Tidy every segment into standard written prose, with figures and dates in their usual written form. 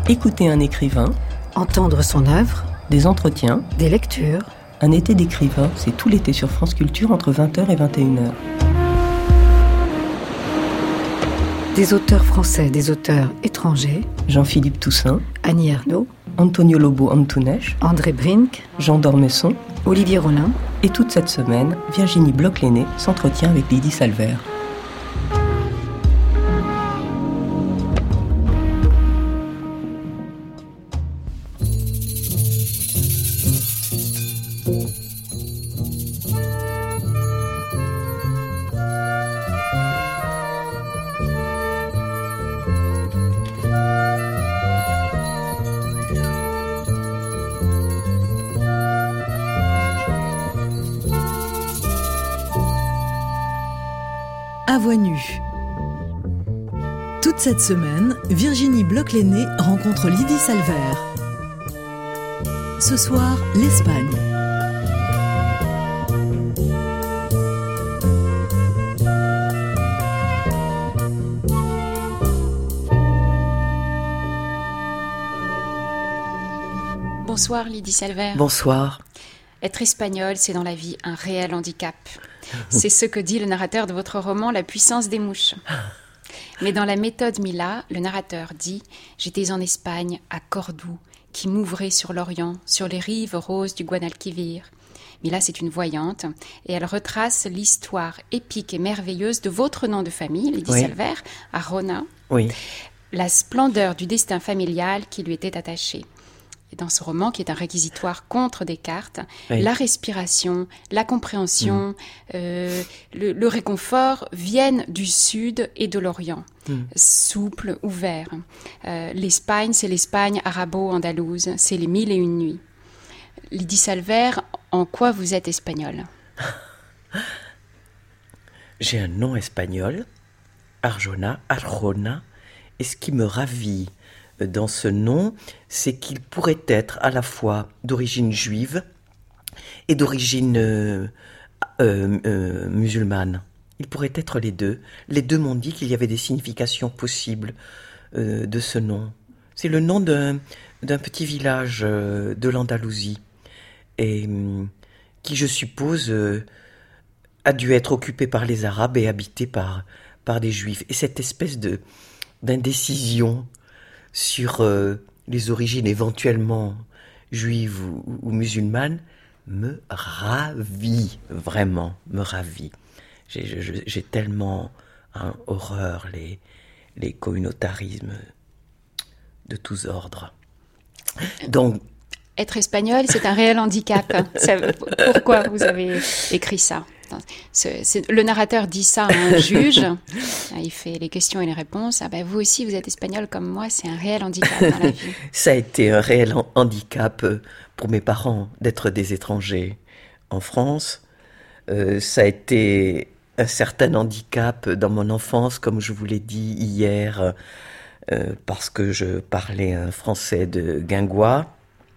Écouter un écrivain, entendre son œuvre, des entretiens, des lectures. Un été d'écrivain, c'est tout l'été sur France Culture entre 20h et 21h. Des auteurs français, des auteurs étrangers. Jean-Philippe Toussaint, Annie Ernaux, Antonio Lobo Antunes, André Brink, Jean d'Ormesson, Olivier Rollin. Et toute cette semaine, Virginie Bloch-Lenné s'entretient avec Lydie Salver. À voix nue. Toute cette semaine, Virginie Bloch-Lenné rencontre Lydie Salver. Ce soir, l'Espagne. Bonsoir Lydie Salver. Bonsoir. Être espagnol, c'est dans la vie un réel handicap. C'est ce que dit le narrateur de votre roman La puissance des mouches. Mais dans la méthode Mila, le narrateur dit « J'étais en Espagne, à Cordoue, qui m'ouvrait sur l'Orient, sur les rives roses du Guadalquivir. » Mila, c'est une voyante, et elle retrace l'histoire épique et merveilleuse de votre nom de famille, Lydie Salver, Arjona. Oui. La splendeur du destin familial qui lui était attaché. Et dans ce roman, qui est un réquisitoire contre Descartes, la respiration, la compréhension, le réconfort viennent du Sud et de l'Orient, souple, ouvert. L'Espagne, c'est l'Espagne arabo-andalouse, c'est les 1001 nuits. Lydie Salver, en quoi vous êtes espagnole ? J'ai un nom espagnol, Arjona, et ce qui me ravit dans ce nom, c'est qu'il pourrait être à la fois d'origine juive et d'origine musulmane. Il pourrait être les deux. Les deux m'ont dit qu'il y avait des significations possibles de ce nom. C'est le nom d'un petit village de l'Andalousie et qui, je suppose, a dû être occupé par les Arabes et habité par des Juifs. Et cette espèce d'indécision sur les origines éventuellement juives ou musulmanes me ravit, vraiment, me ravit. J'ai tellement horreur les communautarismes de tous ordres. Donc, être espagnol, c'est un réel handicap. Pourquoi vous avez écrit ça ? Le narrateur dit ça à un juge, il fait les questions et les réponses. Vous aussi, vous êtes espagnol comme moi, c'est un réel handicap dans la vie. Ça a été un réel handicap pour mes parents d'être des étrangers en France. Ça a été un certain handicap dans mon enfance, comme je vous l'ai dit hier, parce que je parlais un français de guingois.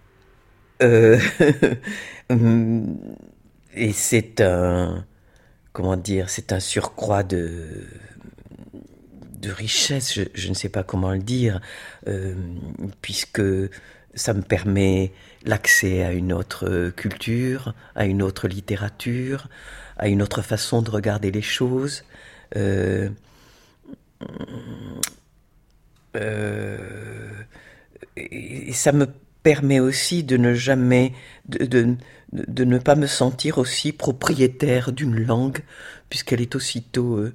Et c'est un surcroît de richesse, je ne sais pas comment le dire, puisque ça me permet l'accès à une autre culture, à une autre littérature, à une autre façon de regarder les choses. Et ça me permet aussi de ne jamais, de ne pas me sentir aussi propriétaire d'une langue, puisqu'elle est aussitôt,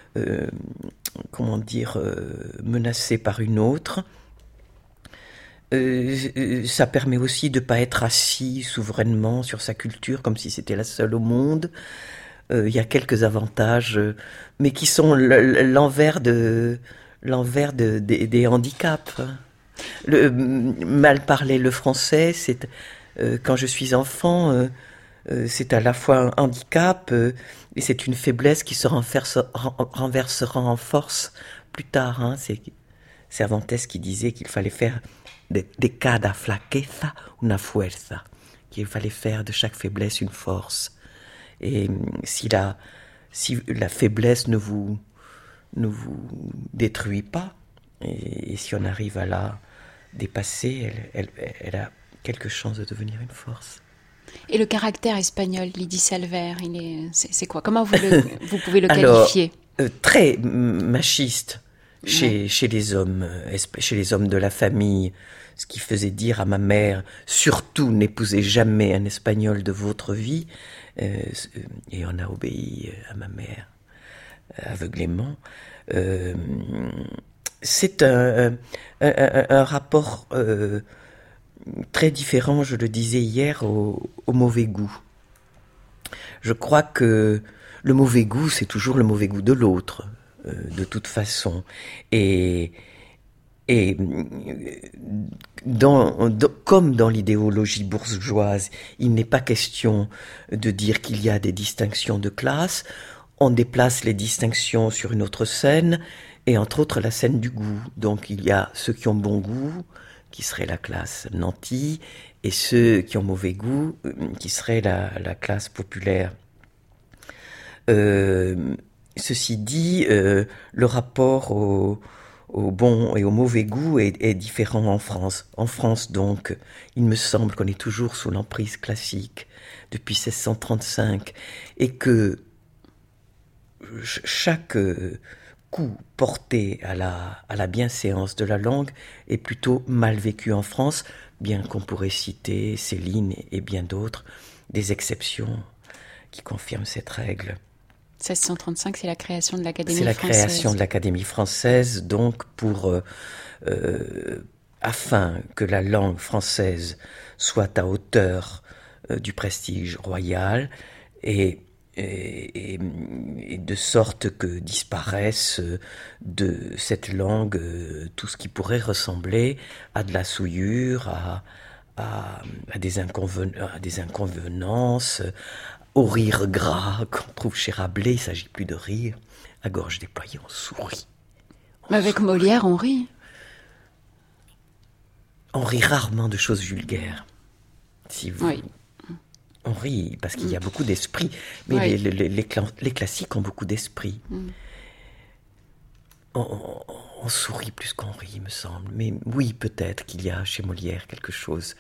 menacée par une autre. Ça permet aussi de ne pas être assis souverainement sur sa culture, comme si c'était la seule au monde. Il y a quelques avantages, mais qui sont l'envers des handicaps. Mal parler le français, c'est quand je suis enfant, c'est à la fois un handicap et c'est une faiblesse qui se renversera en force plus tard. C'est Cervantes qui disait qu'il fallait faire de cada flaqueza una fuerza, qu'il fallait faire de chaque faiblesse une force. Et si la faiblesse ne vous détruit pas, et si on arrive à la dépassée, elle a quelques chances de devenir une force. Et le caractère espagnol, Lydie Salver, c'est quoi? Comment vous pouvez le qualifier? Très machiste chez les hommes de la famille, ce qui faisait dire à ma mère, surtout n'épousez jamais un Espagnol de votre vie, et on a obéi à ma mère aveuglément. C'est un rapport très différent, je le disais hier, au mauvais goût. Je crois que le mauvais goût, c'est toujours le mauvais goût de l'autre, de toute façon. Et comme dans l'idéologie bourgeoise, il n'est pas question de dire qu'il y a des distinctions de classe. On déplace les distinctions sur une autre scène, et entre autres la scène du goût. Donc il y a ceux qui ont bon goût, qui serait la classe nantie, et ceux qui ont mauvais goût, qui serait la classe populaire. Ceci dit, le rapport au bon et au mauvais goût est différent en France. En France, donc, il me semble qu'on est toujours sous l'emprise classique depuis 1635, et que chaque coup porté à la bienséance de la langue est plutôt mal vécu en France, bien qu'on pourrait citer Céline et bien d'autres, des exceptions qui confirment cette règle. 1635, c'est la création de l'Académie française. C'est la création de l'Académie française, donc afin que la langue française soit à hauteur du prestige royal, et de sorte que disparaisse de cette langue tout ce qui pourrait ressembler à de la souillure, à des inconvenances, au rire gras qu'on trouve chez Rabelais. Il ne s'agit plus de rire. À gorge déployée, on sourit. Avec Molière, on rit. On rit rarement de choses vulgaires. Oui. On rit parce qu'il y a beaucoup d'esprit. Mais les classiques ont beaucoup d'esprit. On sourit plus qu'on rit, il me semble. Mais oui, peut-être qu'il y a chez Molière quelque chose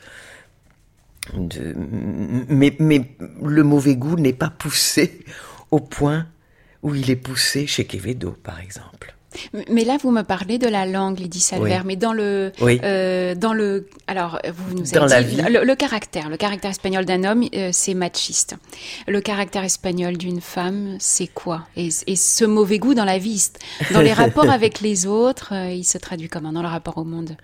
mais le mauvais goût n'est pas poussé au point où il est poussé chez Quevedo, par exemple. Mais là, vous me parlez de la langue, Lydie Salver, mais dans le, alors vous nous avez dit le caractère espagnol d'un homme, c'est machiste. Le caractère espagnol d'une femme, c'est quoi? Et ce mauvais goût dans la vie, dans les rapports avec les autres, il se traduit comment dans le rapport au monde?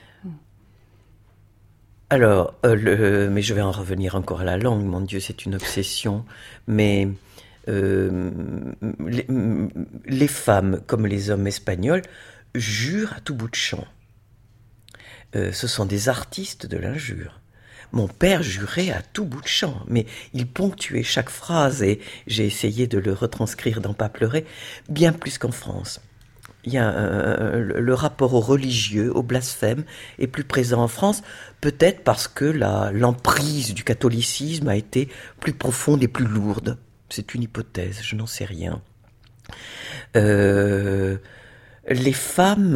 Alors, mais je vais en revenir encore à la langue, mon Dieu, c'est une obsession. Mais les femmes, comme les hommes espagnols, jurent à tout bout de champ. Ce sont des artistes de l'injure. Mon père jurait à tout bout de champ, mais il ponctuait chaque phrase, et j'ai essayé de le retranscrire dans Pas pleurer, bien plus qu'en France. Il y a le rapport au religieux, au blasphème, est plus présent en France, peut-être parce que l'emprise du catholicisme a été plus profonde et plus lourde. C'est une hypothèse, je n'en sais rien. Les femmes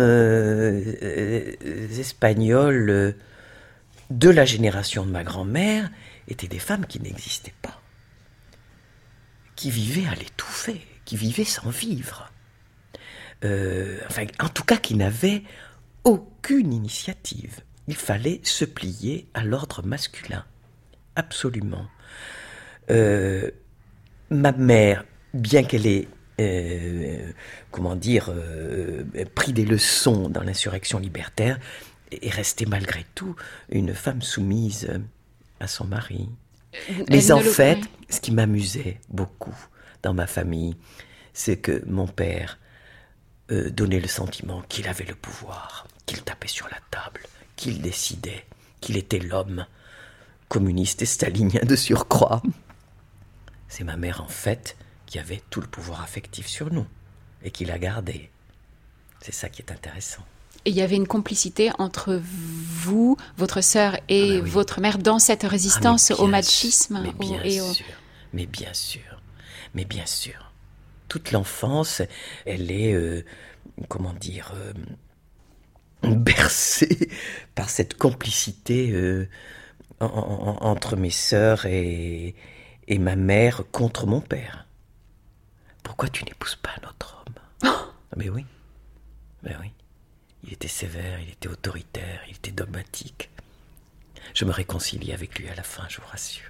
espagnoles de la génération de ma grand-mère étaient des femmes qui n'existaient pas, qui vivaient à l'étouffer, qui vivaient sans vivre. En tout cas, qui n'avait aucune initiative. Il fallait se plier à l'ordre masculin, absolument. Ma mère, bien qu'elle ait, pris des leçons dans l'insurrection libertaire, est restée malgré tout une femme soumise à son mari. Mais en fait, ce qui m'amusait beaucoup dans ma famille, c'est que mon père donnait le sentiment qu'il avait le pouvoir, qu'il tapait sur la table, qu'il décidait, qu'il était l'homme, communiste et stalinien de surcroît. C'est ma mère, en fait, qui avait tout le pouvoir affectif sur nous, et qui l'a gardé. C'est ça qui est intéressant. Et il y avait une complicité entre vous, votre sœur et votre mère dans cette résistance au machisme. Mais bien sûr. Toute l'enfance, elle est, bercé par cette complicité entre mes sœurs et ma mère contre mon père. Pourquoi tu n'épouses pas un autre homme? Mais oui. Il était sévère, il était autoritaire, il était dogmatique. Je me réconciliais avec lui à la fin, je vous rassure.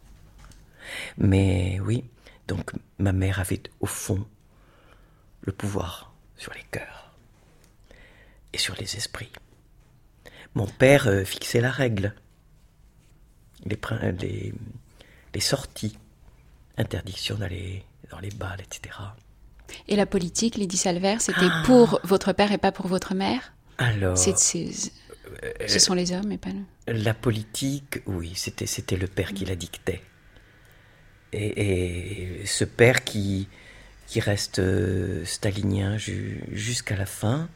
Mais oui, donc ma mère avait au fond le pouvoir sur les cœurs et sur les esprits. Mon père fixait la règle, les sorties, interdiction d'aller dans les bals, etc. Et la politique, Lydie Salvert, c'était pour votre père et pas pour votre mère? Alors, ce sont les hommes et pas nous. La politique, oui, c'était le père qui la dictait. Et ce père qui reste stalinien jusqu'à la fin,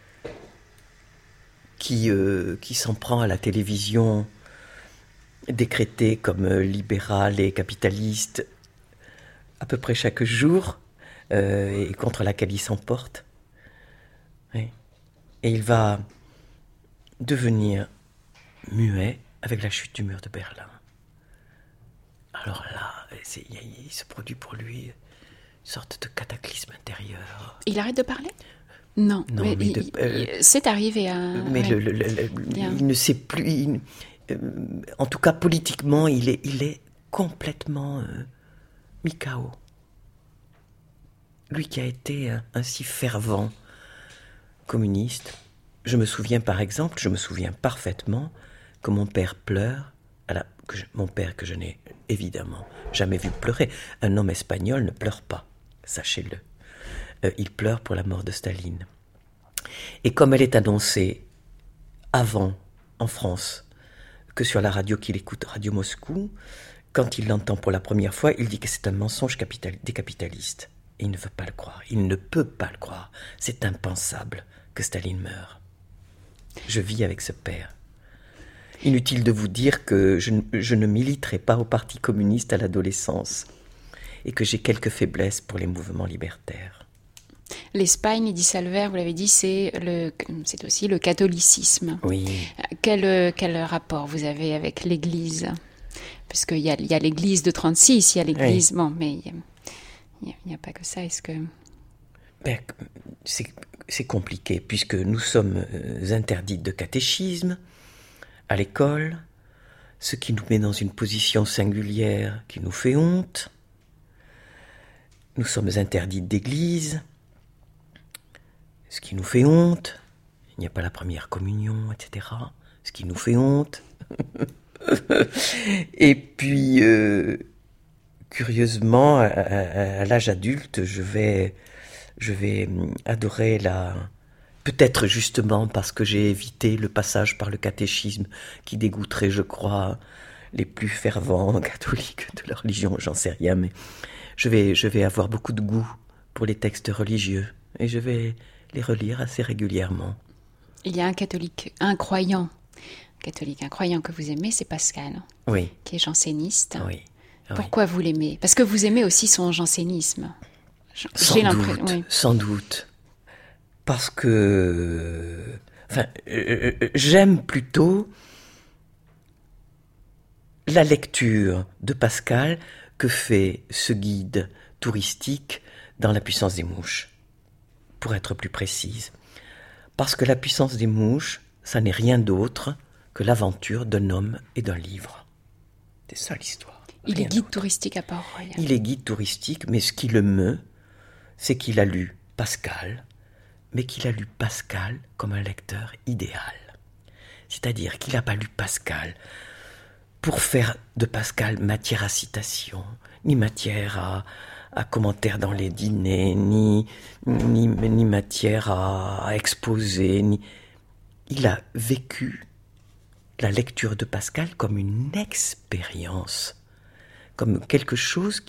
qui s'en prend à la télévision décrétée comme libérale et capitaliste à peu près chaque jour, et contre laquelle il s'emporte. Oui. Et il va devenir muet avec la chute du mur de Berlin. Alors là, il se produit pour lui une sorte de cataclysme intérieur. Il arrête de parler? Non, mais c'est arrivé à... Mais il ne sait plus... en tout cas, politiquement, il est complètement mis KO. Lui qui a été un si fervent communiste. Je me souviens parfaitement que mon père pleure, mon père que je n'ai évidemment jamais vu pleurer. Un homme espagnol ne pleure pas, sachez-le. Il pleure pour la mort de Staline. Et comme elle est annoncée avant, en France, que sur la radio qu'il écoute, Radio Moscou, quand il l'entend pour la première fois, il dit que c'est un mensonge des capitalistes. Et il ne veut pas le croire. Il ne peut pas le croire. C'est impensable que Staline meure. Je vis avec ce père. Inutile de vous dire que je ne militerai pas au Parti communiste à l'adolescence et que j'ai quelques faiblesses pour les mouvements libertaires. L'Espagne, Lydie Salvert, vous l'avez dit, c'est aussi le catholicisme. Oui. Quel rapport vous avez avec l'Église? Parce qu'il y a l'Église de 36, il y a l'Église... Oui. Bon, mais il n'y a pas que ça, est-ce que... C'est compliqué, puisque nous sommes interdites de catéchisme à l'école, ce qui nous met dans une position singulière qui nous fait honte. Nous sommes interdites d'église, ce qui nous fait honte. Il n'y a pas la première communion, etc. Ce qui nous fait honte. Et puis, curieusement, à l'âge adulte, je vais adorer peut-être justement parce que j'ai évité le passage par le catéchisme qui dégoûterait, je crois, les plus fervents catholiques de la religion, j'en sais rien, mais je vais avoir beaucoup de goût pour les textes religieux et je vais les relire assez régulièrement. Il y a un croyant que vous aimez, c'est Pascal, oui, qui est janséniste. Oui. Pourquoi vous l'aimez? Parce que vous aimez aussi son jansénisme. Sans doute. Parce que... j'aime plutôt la lecture de Pascal que fait ce guide touristique dans La puissance des mouches, pour être plus précise. Parce que La puissance des mouches, ça n'est rien d'autre que l'aventure d'un homme et d'un livre. C'est ça l'histoire. Il est guide touristique à Port-Royal. Il est guide touristique, mais ce qui le meut, c'est qu'il a lu Pascal, mais qu'il a lu Pascal comme un lecteur idéal. C'est-à-dire qu'il n'a pas lu Pascal pour faire de Pascal matière à citation, ni matière à commentaires dans les dîners, ni matière à exposer. Il a vécu la lecture de Pascal comme une expérience, comme quelque chose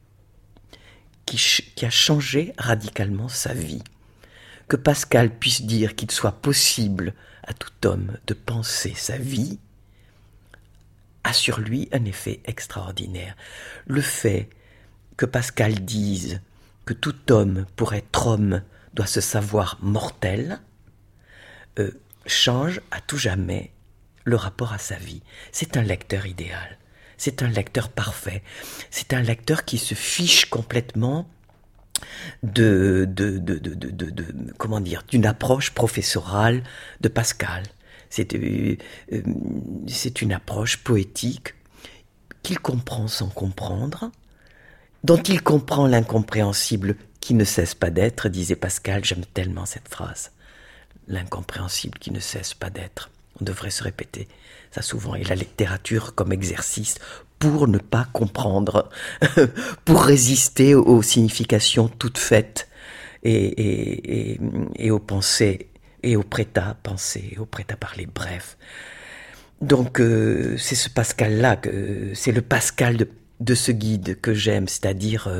qui a changé radicalement sa vie. Que Pascal puisse dire qu'il soit possible à tout homme de penser sa vie a sur lui un effet extraordinaire. Le fait que Pascal dise que tout homme, pour être homme, doit se savoir mortel, change à tout jamais le rapport à sa vie. C'est un lecteur idéal. C'est un lecteur parfait. C'est un lecteur qui se fiche complètement d'une approche professorale de Pascal. C'est une approche poétique qu'il comprend sans comprendre, dont il comprend l'incompréhensible qui ne cesse pas d'être, disait Pascal. J'aime tellement cette phrase. L'incompréhensible qui ne cesse pas d'être. On devrait se répéter ça souvent. Et la littérature comme exercice pour ne pas comprendre, pour résister aux significations toutes faites et aux pensées et au prêt-à-penser, au prêt-à-parler, bref. Donc c'est ce Pascal-là, c'est le Pascal de ce guide que j'aime, c'est-à-dire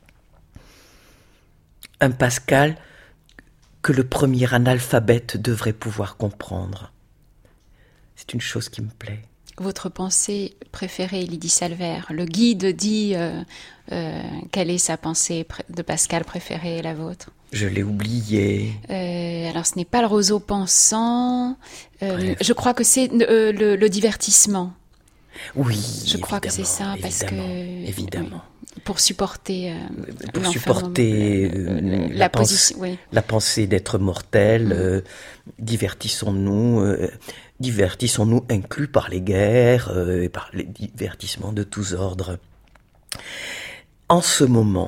un Pascal que le premier analphabète devrait pouvoir comprendre. C'est une chose qui me plaît. Votre pensée préférée, Lydie Salver, le guide dit quelle est sa pensée de Pascal préférée, la vôtre? Je l'ai oublié. Alors ce n'est pas le roseau pensant, je crois que c'est le divertissement. Oui, je crois que c'est ça, parce que évidemment. Pour supporter la pensée d'être mortel, divertissons-nous inclus par les guerres et par les divertissements de tous ordres. En ce moment,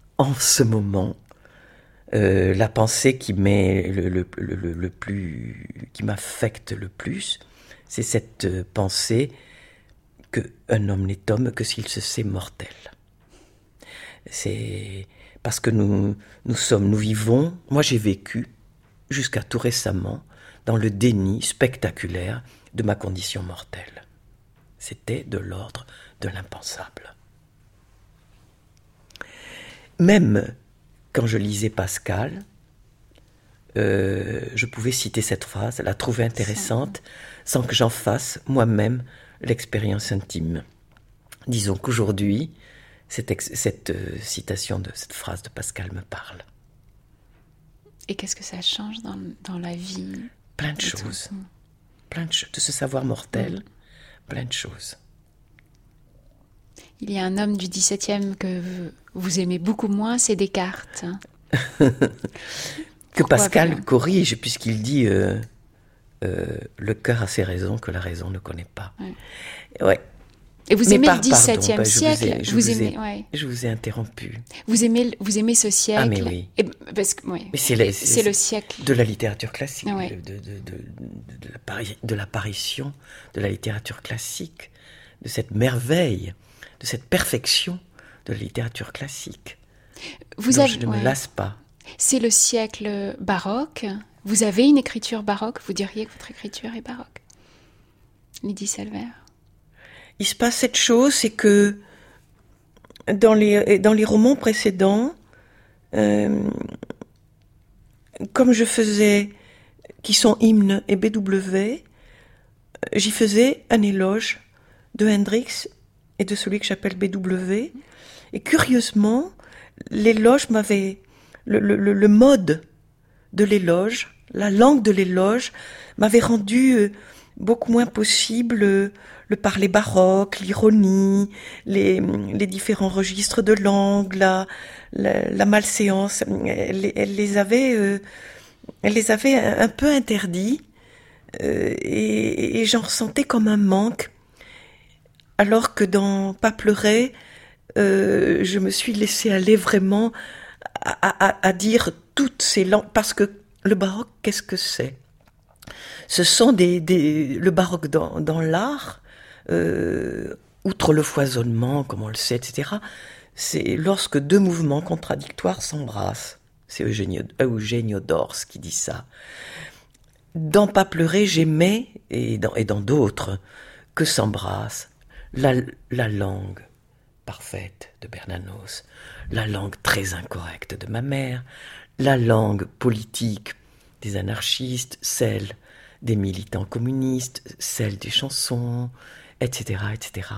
la pensée qui m'affecte le plus, c'est cette pensée qu'un homme n'est homme que s'il se sait mortel. C'est parce que nous vivons, moi j'ai vécu jusqu'à tout récemment dans le déni spectaculaire de ma condition mortelle. C'était de l'ordre de l'impensable. Même quand je lisais Pascal, je pouvais citer cette phrase, la trouver intéressante, sans que j'en fasse moi-même l'expérience intime. Disons qu'aujourd'hui, cette citation de cette phrase de Pascal me parle. Et qu'est-ce que ça change dans la vie? Plein de choses. De ce savoir mortel, plein de choses. Il y a un homme du XVIIe que vous aimez beaucoup moins, c'est Descartes. Que Pascal corrige, puisqu'il dit le cœur a ses raisons que la raison ne connaît pas. Ouais. Et vous aimez le XVIIe siècle. Je vous ai interrompu. Vous aimez ce siècle. Ah mais oui. Parce que, mais c'est le siècle de la littérature classique, de de l'apparition de la littérature classique, de cette merveille, de cette perfection de la littérature classique. Je ne me lasse pas. C'est le siècle baroque. Vous avez une écriture baroque. Vous diriez que votre écriture est baroque, Lydie Salver? Il se passe cette chose, c'est que dans les romans précédents, comme je faisais, qui sont hymnes et BW, j'y faisais un éloge de Hendrix et de celui que j'appelle BW. Et curieusement, l'éloge m'avait... Le mode de l'éloge, la langue de l'éloge, m'avait rendu beaucoup moins possible le parler baroque, l'ironie, les différents registres de langue, la malséance. Elle les avait un peu interdits et j'en ressentais comme un manque. Alors que dans Pas pleurer, je me suis laissée aller vraiment à dire toutes ces langues, parce que le baroque, qu'est-ce que c'est? Ce sont le baroque dans l'art, outre le foisonnement, comme on le sait, etc., c'est lorsque deux mouvements contradictoires s'embrassent. C'est Eugenio Dors qui dit ça. Dans Pas pleurer, j'aimais, et dans d'autres, que s'embrassent la langue parfaite de Bernanos, la langue très incorrecte de ma mère, la langue politique des anarchistes, celle des militants communistes, celle des chansons, etc., etc.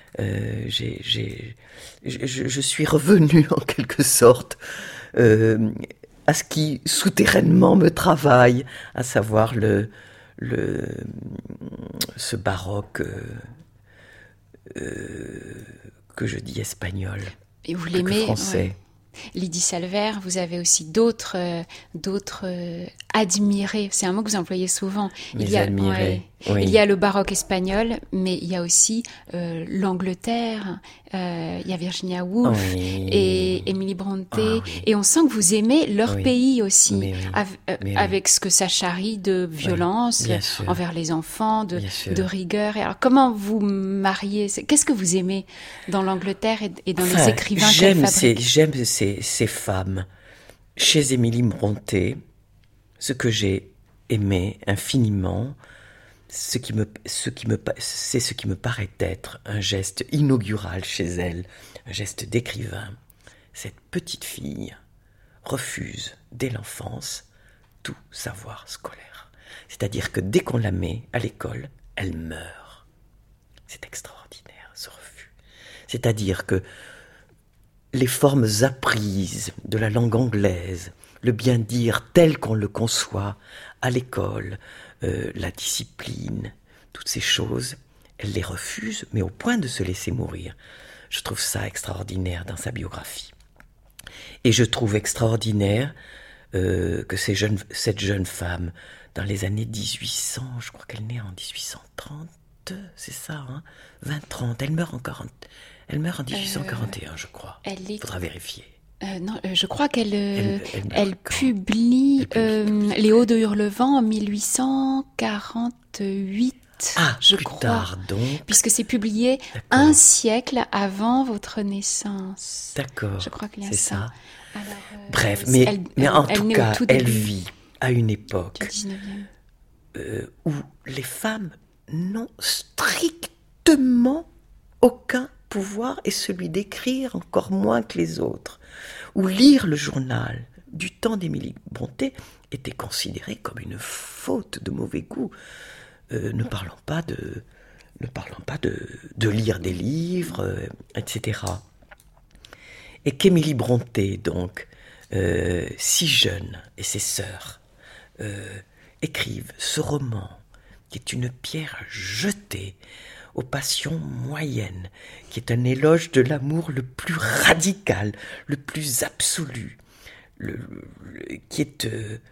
Je suis revenu en quelque sorte à ce qui souterrainement me travaille, à savoir ce baroque que je dis espagnol. Et vous l'aimez, français. Ouais. Lydie Salver, vous avez aussi d'autres admirés. C'est un mot que vous employez souvent. Admirés. Oui. Il y a le baroque espagnol, mais il y a aussi l'Angleterre. Il y a Virginia Woolf et Emily Brontë. Et on sent que vous aimez leur pays aussi, avec ce que ça charrie de violence envers les enfants, de rigueur. Et alors, comment vous mariez? Qu'est-ce que vous aimez dans l'Angleterre et dans les écrivains qu'elle fabrique? J'aime ces femmes. Chez Emily Brontë, ce que j'ai aimé infiniment, c'est ce qui me paraît être un geste inaugural chez elle, un geste d'écrivain. Cette petite fille refuse dès l'enfance tout savoir scolaire. C'est-à-dire que dès qu'on la met à l'école, elle meurt. C'est extraordinaire, ce refus. C'est-à-dire que les formes apprises de la langue anglaise, le bien-dire tel qu'on le conçoit à l'école, la discipline, toutes ces choses, elle les refuse, mais au point de se laisser mourir. Je trouve ça extraordinaire dans sa biographie. Et je trouve extraordinaire que cette jeune femme, dans les années 1800, je crois qu'elle naît en 1830, c'est ça, hein, 20-30, elle meurt en 1841, je crois. Il faudra vérifier. Non, je crois qu'elle publie Les Hauts de Hurlevent en 1848. Je crois. Tard, donc. Puisque c'est publié un siècle avant votre naissance. D'accord. Je crois qu'il y a c'est ça. Alors, bref, mais en tout cas, elle vit à une époque où les femmes n'ont strictement aucun pouvoir, et celui d'écrire encore moins que les autres, où lire le journal du temps d'Émilie Brontë était considéré comme une faute de mauvais goût. Ne parlons pas de lire des livres, etc. Et qu'Émilie Brontë, donc, si jeune, et ses sœurs, écrivent ce roman, qui est une pierre jetée aux passions moyennes, qui est un éloge de l'amour le plus radical, le plus absolu, qui est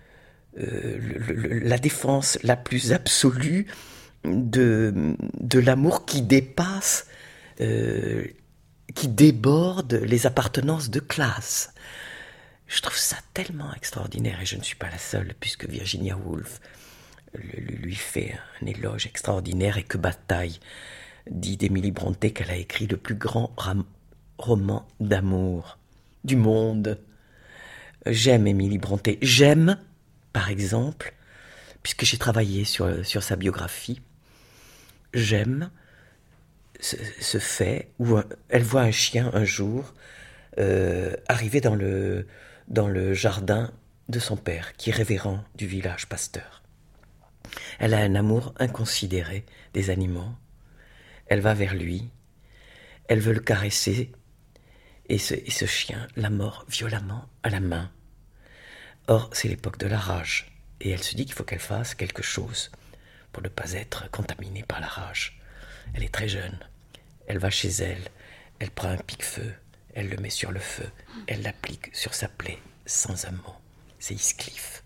la défense la plus absolue de l'amour qui dépasse, qui déborde les appartenances de classe. Je trouve ça tellement extraordinaire, et je ne suis pas la seule, puisque Virginia Woolf lui fait un éloge extraordinaire, et que Bataille dit d'Émilie Brontë qu'elle a écrit le plus grand roman d'amour du monde. J'aime Émilie Brontë. J'aime, par exemple, puisque j'ai travaillé sur sa biographie, j'aime ce fait où elle voit un chien un jour arriver dans le jardin de son père, qui est révérend du village pasteur. Elle a un amour inconsidéré des animaux. Elle va vers lui, elle veut le caresser, et ce chien la mord violemment à la main. Or, c'est l'époque de la rage, et elle se dit qu'il faut qu'elle fasse quelque chose pour ne pas être contaminée par la rage. Elle est très jeune, elle va chez elle, elle prend un pique-feu, elle le met sur le feu, elle l'applique sur sa plaie sans un mot. C'est Heathcliff.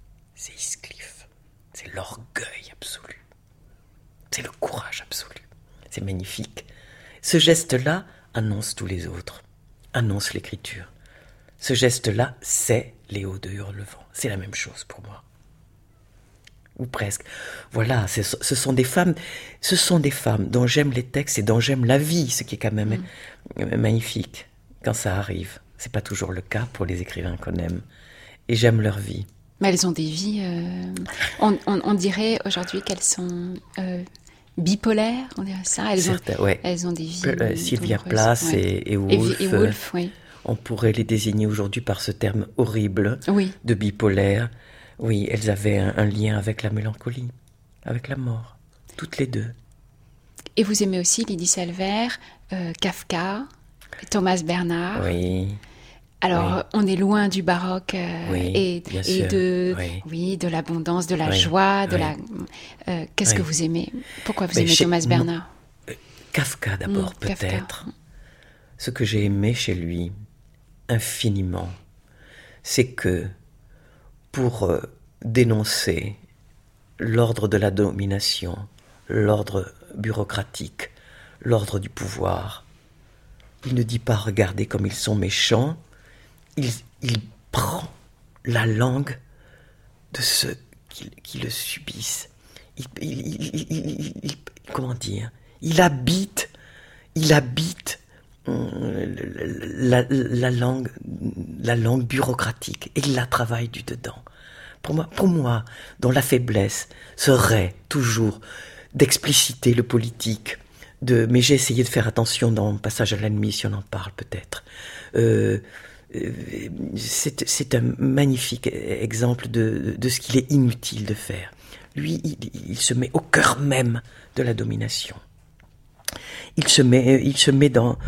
C'est l'orgueil absolu. C'est le courage absolu. C'est magnifique. Ce geste-là annonce tous les autres, annonce l'écriture. Ce geste-là, c'est Les Hauts de Hurlevent. C'est la même chose pour moi. Ou presque. Voilà, ce sont des femmes dont j'aime les textes et dont j'aime la vie, ce qui est quand même magnifique quand ça arrive. C'est pas toujours le cas pour les écrivains qu'on aime. Et j'aime leur vie. Mais elles ont des vies... on dirait aujourd'hui qu'elles sont bipolaires, on dirait ça. Elles ont des vies... Sylvia Plath et Woolf. Et Woolf, oui. On pourrait les désigner aujourd'hui par ce terme horrible de bipolaire. Oui, elles avaient un lien avec la mélancolie, avec la mort, toutes les deux. Et vous aimez aussi Lydie Salver, Kafka, Thomas Bernhard. Oui. Alors, on est loin du baroque et sûr. de l'abondance, de la joie, de la. Qu'est-ce que vous aimez? Pourquoi vous aimez Thomas Bernhard? Kafka d'abord, peut-être. Kafka. Ce que j'ai aimé chez lui, infiniment, c'est que pour dénoncer l'ordre de la domination, l'ordre bureaucratique, l'ordre du pouvoir, il ne dit pas « regardez comme ils sont méchants », il prend la langue de ceux qui le subissent. Comment dire? Il habite la langue bureaucratique et il la travaille du dedans. Pour moi, dont la faiblesse serait toujours d'expliciter le politique, mais j'ai essayé de faire attention dans Passage à la nuit, si on en parle peut-être. C'est un magnifique exemple de ce qu'il est inutile de faire. Lui, il se met au cœur même de la domination. Il se met dans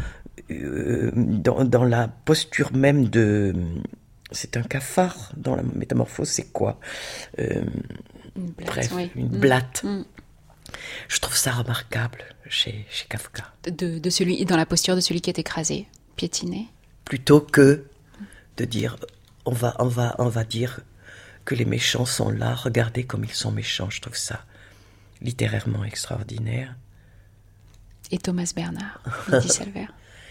la posture même de... C'est un cafard dans la Métamorphose, c'est quoi? Une blatte. Je trouve ça remarquable chez Kafka. De celui, dans la posture de celui qui est écrasé, piétiné. Plutôt que de dire, on va dire que les méchants sont là, regardez comme ils sont méchants. Je trouve ça littérairement extraordinaire. Et Thomas Bernhard, Lydie Salver.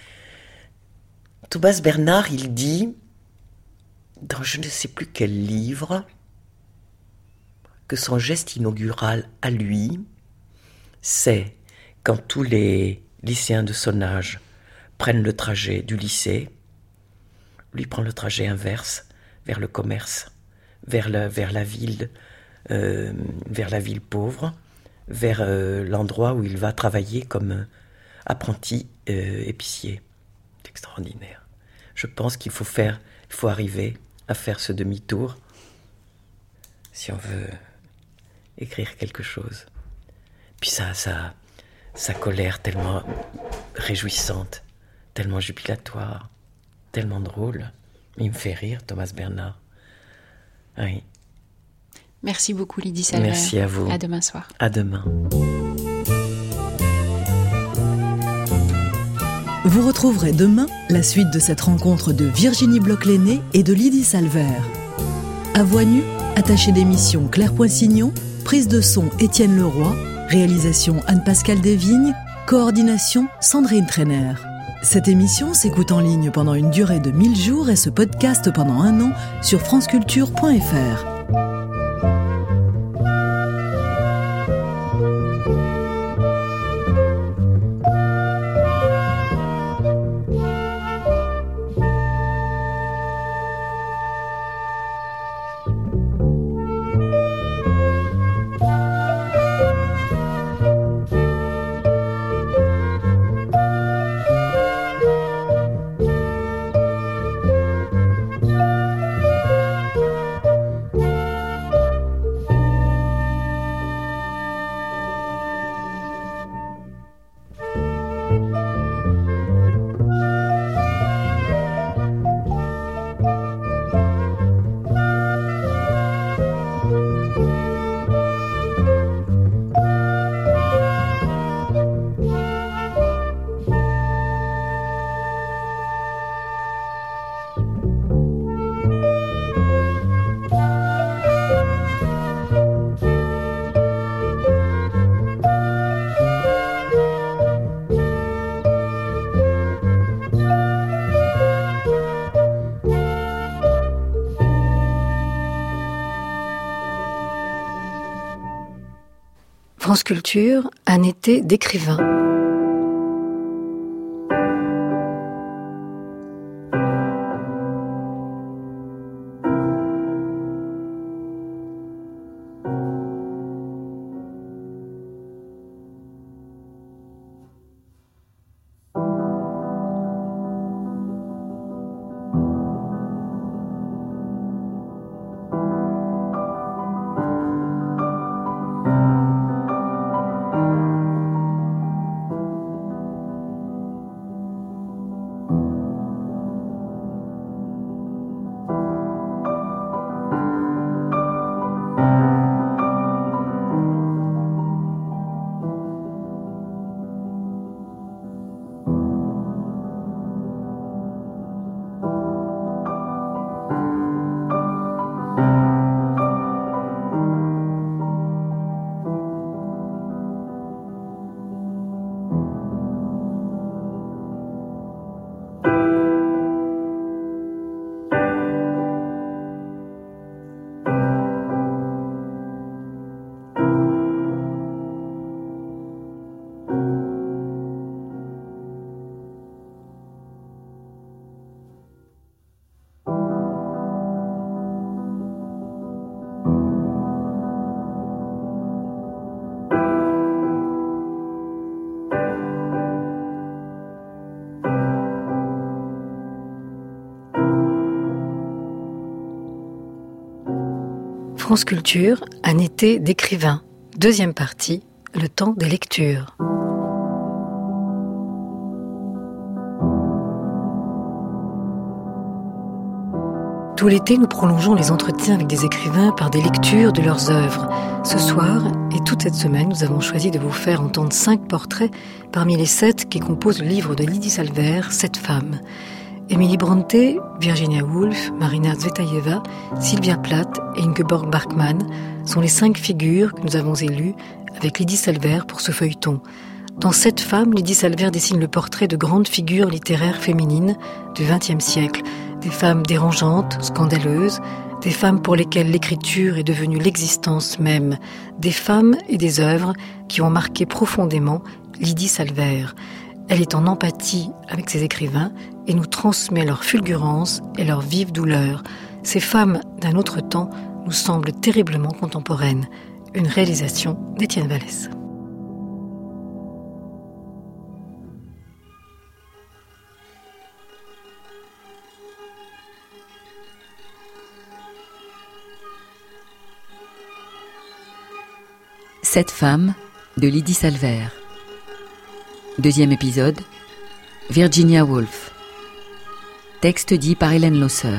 Thomas Bernhard, il dit, dans je ne sais plus quel livre, que son geste inaugural à lui, c'est quand tous les lycéens de son âge prennent le trajet du lycée, lui prend le trajet inverse vers le commerce, vers la ville pauvre, vers l'endroit où il va travailler comme apprenti épicier. C'est extraordinaire. Je pense qu'il faut arriver à faire ce demi-tour si on veut écrire quelque chose. Puis sa colère tellement réjouissante, tellement jubilatoire, tellement drôle. Il me fait rire, Thomas Bernhard. Oui. Merci beaucoup, Lydie Salver. Merci à vous. À demain soir. À demain. Vous retrouverez demain la suite de cette rencontre de Virginie Bloch-Lenné et de Lydie Salver. À voix nue, attachée d'émission Claire Poissignon, prise de son Étienne Leroy, réalisation Anne-Pascale Desvignes, coordination Sandrine Trainer. Cette émission s'écoute en ligne pendant une durée de 1000 jours et se podcast pendant 1 an sur franceculture.fr. France Culture, un été d'écrivain. France Culture, un été d'écrivains. Deuxième partie, le temps des lectures. Tout l'été, nous prolongeons les entretiens avec des écrivains par des lectures de leurs œuvres. Ce soir, et toute cette semaine, nous avons choisi de vous faire entendre 5 portraits parmi les 7 qui composent le livre de Lydie Salver, 7 femmes. Emily Brontë, Virginia Woolf, Marina Tsvetaeva, Sylvia Plath et Ingeborg Bachmann sont les 5 figures que nous avons élues avec Lydie Salver pour ce feuilleton. Dans 7 femmes, Lydie Salver dessine le portrait de grandes figures littéraires féminines du XXe siècle, des femmes dérangeantes, scandaleuses, des femmes pour lesquelles l'écriture est devenue l'existence même, des femmes et des œuvres qui ont marqué profondément Lydie Salver. Elle est en empathie avec ses écrivains et nous transmet leur fulgurance et leur vive douleur. Ces femmes d'un autre temps nous semblent terriblement contemporaines. Une réalisation d'Étienne Vallès. Cette femme de Lydie Salver. Deuxième épisode, Virginia Woolf. Texte dit par Hélène Losser.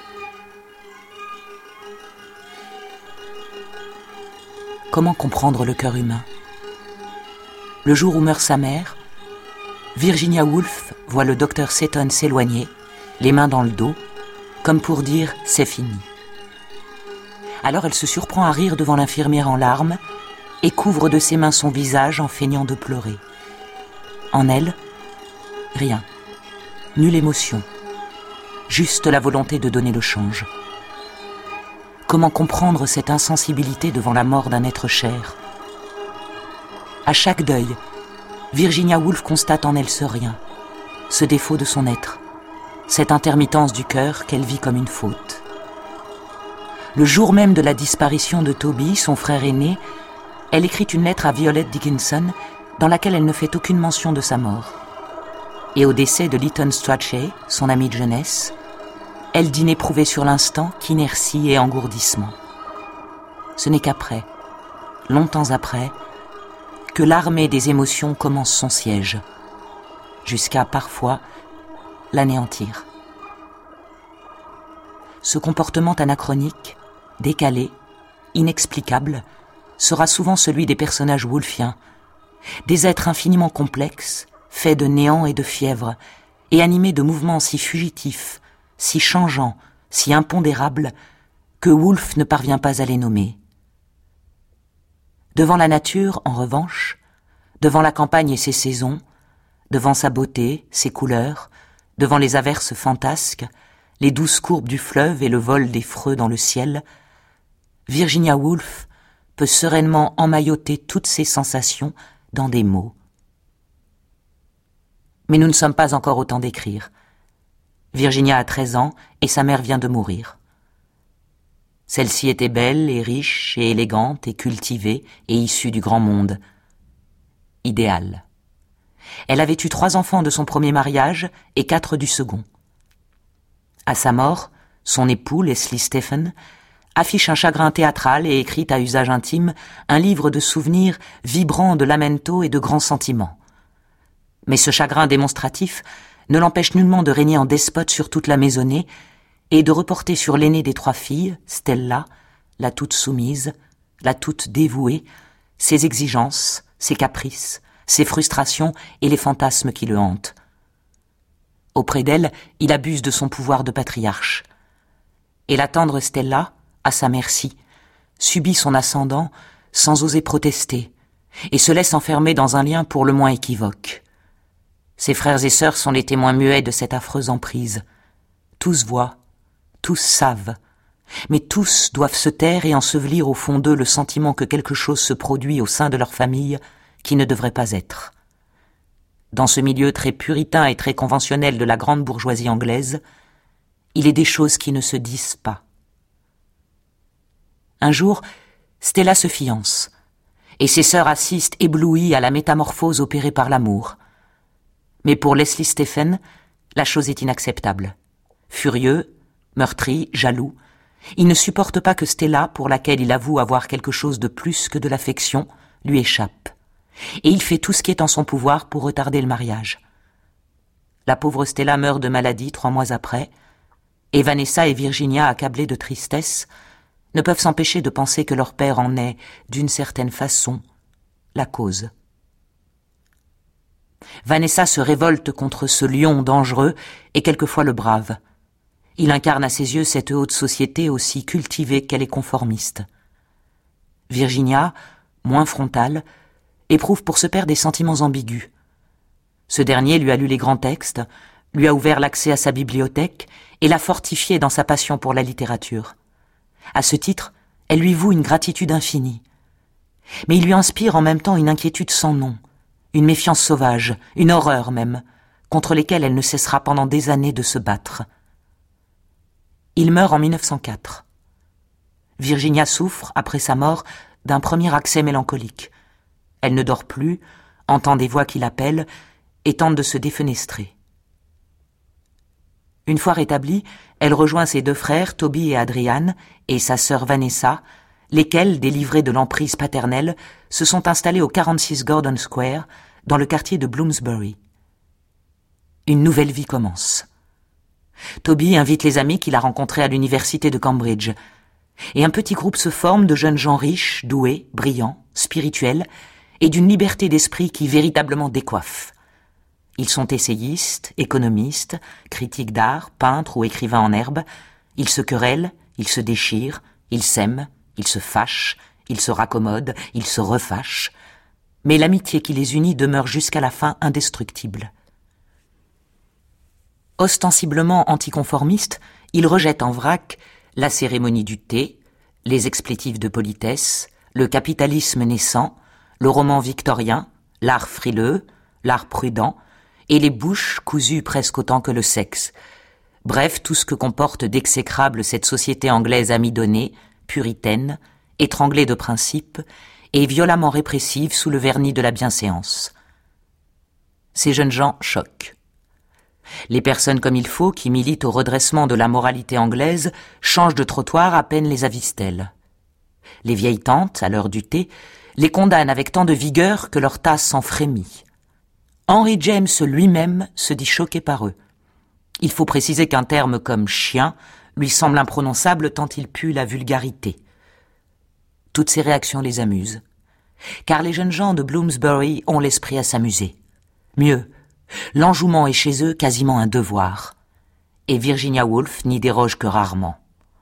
Comment comprendre le cœur humain ? Le jour où meurt sa mère, Virginia Woolf voit le docteur Seton s'éloigner, les mains dans le dos, comme pour dire « c'est fini ». Alors elle se surprend à rire devant l'infirmière en larmes et couvre de ses mains son visage en feignant de pleurer. En elle, rien, nulle émotion, juste la volonté de donner le change. Comment comprendre cette insensibilité devant la mort d'un être cher ? À chaque deuil, Virginia Woolf constate en elle ce rien, ce défaut de son être, cette intermittence du cœur qu'elle vit comme une faute. Le jour même de la disparition de Toby, son frère aîné, elle écrit une lettre à Violet Dickinson dans laquelle elle ne fait aucune mention de sa mort. Et au décès de Lytton Strachey, son ami de jeunesse, elle dit n'éprouver sur l'instant qu'inertie et engourdissement. Ce n'est qu'après, longtemps après, que l'armée des émotions commence son siège, jusqu'à parfois l'anéantir. Ce comportement anachronique, décalé, inexplicable, sera souvent celui des personnages woolfiens, des êtres infiniment complexes, faits de néant et de fièvre, et animés de mouvements si fugitifs, si changeants, si impondérables, que Woolf ne parvient pas à les nommer. Devant la nature, en revanche, devant la campagne et ses saisons, devant sa beauté, ses couleurs, devant les averses fantasques, les douces courbes du fleuve et le vol des freux dans le ciel, Virginia Woolf peut sereinement emmailloter toutes ses sensations dans des mots. Mais nous ne sommes pas encore au temps d'écrire. Virginia a 13 ans et sa mère vient de mourir. Celle-ci était belle et riche et élégante et cultivée et issue du grand monde. Idéale. Elle avait eu 3 enfants de son premier mariage et 4 du second. À sa mort, son époux, Leslie Stephen, affiche un chagrin théâtral et écrit à usage intime un livre de souvenirs vibrant de lamento et de grands sentiments. Mais ce chagrin démonstratif ne l'empêche nullement de régner en despote sur toute la maisonnée et de reporter sur l'aînée des 3 filles, Stella, la toute soumise, la toute dévouée, ses exigences, ses caprices, ses frustrations et les fantasmes qui le hantent. Auprès d'elle, il abuse de son pouvoir de patriarche. Et la tendre Stella, à sa merci, subit son ascendant sans oser protester et se laisse enfermer dans un lien pour le moins équivoque. Ses frères et sœurs sont les témoins muets de cette affreuse emprise. Tous voient, tous savent, mais tous doivent se taire et ensevelir au fond d'eux le sentiment que quelque chose se produit au sein de leur famille qui ne devrait pas être. Dans ce milieu très puritain et très conventionnel de la grande bourgeoisie anglaise, il est des choses qui ne se disent pas. Un jour, Stella se fiance, et ses sœurs assistent éblouies à la métamorphose opérée par l'amour. Mais pour Leslie Stephen, la chose est inacceptable. Furieux, meurtri, jaloux, Il ne supporte pas que Stella, pour laquelle il avoue avoir quelque chose de plus que de l'affection, lui échappe. Et il fait tout ce qui est en son pouvoir pour retarder le mariage. La pauvre Stella meurt de maladie 3 mois après, et Vanessa et Virginia, accablées de tristesse, ne peuvent s'empêcher de penser que leur père en est, d'une certaine façon, la cause. Vanessa se révolte contre ce lion dangereux et quelquefois le brave. Il incarne à ses yeux cette haute société aussi cultivée qu'elle est conformiste. Virginia, moins frontale, éprouve pour ce père des sentiments ambigus. Ce dernier lui a lu les grands textes, lui a ouvert l'accès à sa bibliothèque et l'a fortifié dans sa passion pour la littérature. À ce titre, elle lui voue une gratitude infinie. Mais il lui inspire en même temps une inquiétude sans nom, une méfiance sauvage, une horreur même, contre lesquelles elle ne cessera pendant des années de se battre. Il meurt en 1904. Virginia souffre, après sa mort, d'un premier accès mélancolique. Elle ne dort plus, entend des voix qui l'appellent et tente de se défenestrer. Une fois rétablie, elle rejoint ses 2 frères, Toby et Adrian, et sa sœur Vanessa, lesquels, délivrés de l'emprise paternelle, se sont installés au 46 Gordon Square, dans le quartier de Bloomsbury. Une nouvelle vie commence. Toby invite les amis qu'il a rencontrés à l'université de Cambridge, et un petit groupe se forme de jeunes gens riches, doués, brillants, spirituels, et d'une liberté d'esprit qui véritablement décoiffe. Ils sont essayistes, économistes, critiques d'art, peintres ou écrivains en herbe. Ils se querellent, ils se déchirent, ils s'aiment, ils se fâchent, ils se raccommodent, ils se refâchent. Mais l'amitié qui les unit demeure jusqu'à la fin indestructible. Ostensiblement anticonformistes, ils rejettent en vrac la cérémonie du thé, les explétifs de politesse, le capitalisme naissant, le roman victorien, l'art frileux, l'art prudent, et les bouches cousues presque autant que le sexe. Bref, tout ce que comporte d'exécrable cette société anglaise amidonnée, puritaine, étranglée de principes, et violemment répressive sous le vernis de la bienséance. Ces jeunes gens choquent. Les personnes comme il faut, qui militent au redressement de la moralité anglaise, changent de trottoir à peine les avisent-elles. Les vieilles tantes, à l'heure du thé, les condamnent avec tant de vigueur que leur tasse en frémit. Henry James lui-même se dit choqué par eux. Il faut préciser qu'un terme comme « chien » lui semble imprononçable tant il pue la vulgarité. Toutes ces réactions les amusent, car les jeunes gens de Bloomsbury ont l'esprit à s'amuser. Mieux, l'enjouement est chez eux quasiment un devoir, et Virginia Woolf n'y déroge que rarement.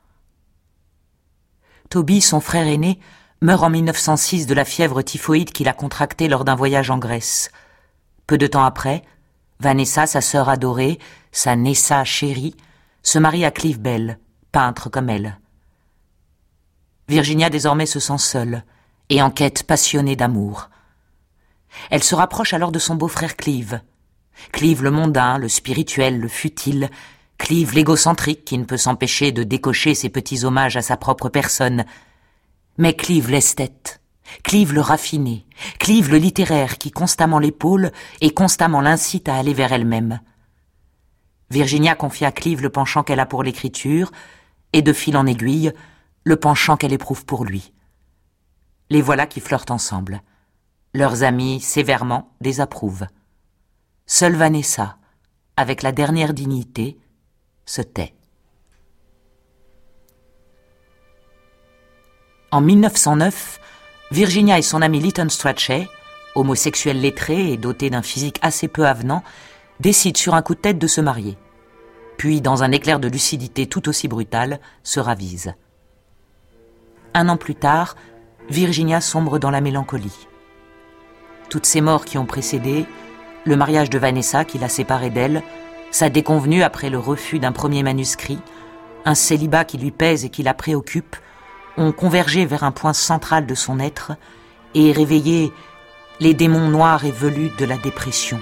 Toby, son frère aîné, meurt en 1906 de la fièvre typhoïde qu'il a contractée lors d'un voyage en Grèce. Peu de temps après, Vanessa, sa sœur adorée, sa Nessa chérie, se marie à Clive Bell, peintre comme elle. Virginia désormais se sent seule et en quête passionnée d'amour. Elle se rapproche alors de son beau-frère Clive. Clive le mondain, le spirituel, le futile, Clive l'égocentrique qui ne peut s'empêcher de décocher ses petits hommages à sa propre personne. Mais Clive l'esthète, Clive le raffiné, Clive le littéraire qui constamment l'épaule et constamment l'incite à aller vers elle-même. Virginia confie à Clive le penchant qu'elle a pour l'écriture et de fil en aiguille, le penchant qu'elle éprouve pour lui. Les voilà qui flirtent ensemble. Leurs amis, sévèrement, désapprouvent. Seule Vanessa, avec la dernière dignité, se tait. En 1909, Virginia et son ami Lytton Strachey, homosexuel lettré et doté d'un physique assez peu avenant, décident sur un coup de tête de se marier. Puis, dans un éclair de lucidité tout aussi brutal, se ravisent. 1 an plus tard, Virginia sombre dans la mélancolie. Toutes ces morts qui ont précédé, le mariage de Vanessa qui l'a séparée d'elle, sa déconvenue après le refus d'un premier manuscrit, un célibat qui lui pèse et qui la préoccupe, ont convergé vers un point central de son être et réveillé les démons noirs et velus de la dépression.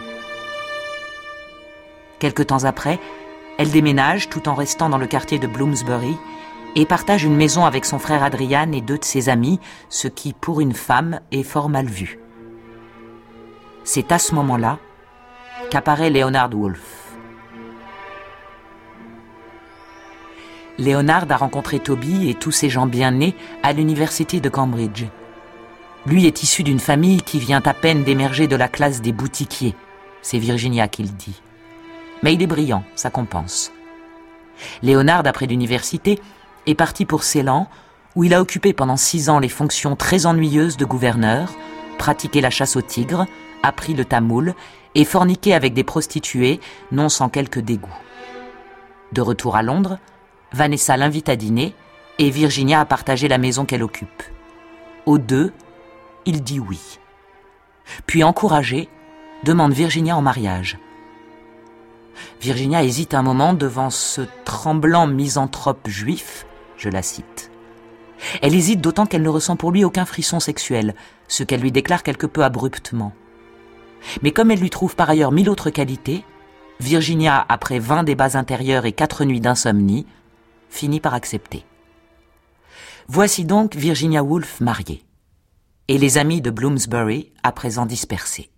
Quelque temps après, elle déménage tout en restant dans le quartier de Bloomsbury et partage une maison avec son frère Adrian et 2 de ses amis, ce qui, pour une femme, est fort mal vu. C'est à ce moment-là qu'apparaît Leonard Woolf. Leonard a rencontré Toby et tous ces gens bien nés à l'université de Cambridge. Lui est issu d'une famille qui vient à peine d'émerger de la classe des boutiquiers. C'est Virginia qui le dit. Mais il est brillant, ça compense. Leonard, après l'université, est parti pour Ceylan, où il a occupé pendant 6 ans les fonctions très ennuyeuses de gouverneur, pratiqué la chasse au tigre, appris le tamoul et forniqué avec des prostituées, non sans quelque dégoût. De retour à Londres, Vanessa l'invite à dîner et Virginia a partagé la maison qu'elle occupe. Aux deux, il dit oui. Puis encouragée, demande Virginia en mariage. Virginia hésite un moment devant ce tremblant misanthrope juif, je la cite. Elle hésite d'autant qu'elle ne ressent pour lui aucun frisson sexuel, ce qu'elle lui déclare quelque peu abruptement. Mais comme elle lui trouve par ailleurs 1000 autres qualités, Virginia, après 20 débats intérieurs et 4 nuits d'insomnie, finit par accepter. Voici donc Virginia Woolf mariée, et les amis de Bloomsbury à présent dispersés.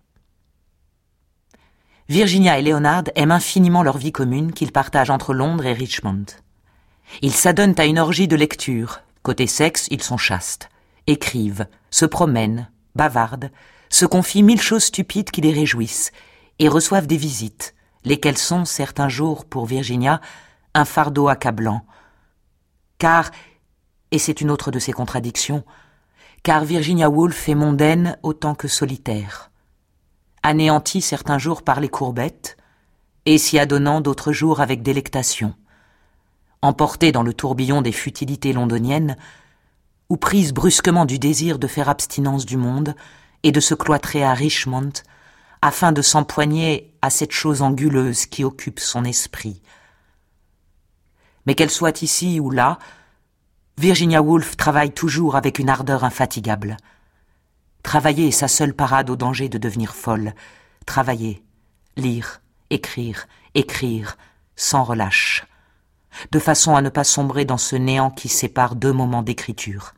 Virginia et Leonard aiment infiniment leur vie commune qu'ils partagent entre Londres et Richmond. Ils s'adonnent à une orgie de lecture. Côté sexe, ils sont chastes, écrivent, se promènent, bavardent, se confient 1000 choses stupides qui les réjouissent et reçoivent des visites, lesquelles sont, certains jours, pour Virginia, un fardeau accablant. Car, et c'est une autre de ses contradictions, car Virginia Woolf est mondaine autant que solitaire. Anéantie certains jours par les courbettes, et s'y adonnant d'autres jours avec délectation. Emportée dans le tourbillon des futilités londoniennes, ou prise brusquement du désir de faire abstinence du monde et de se cloîtrer à Richmond, afin de s'empoigner à cette chose anguleuse qui occupe son esprit. Mais qu'elle soit ici ou là, Virginia Woolf travaille toujours avec une ardeur infatigable. Travailler est sa seule parade au danger de devenir folle. Travailler, lire, écrire, sans relâche, de façon à ne pas sombrer dans ce néant qui sépare 2 moments d'écriture.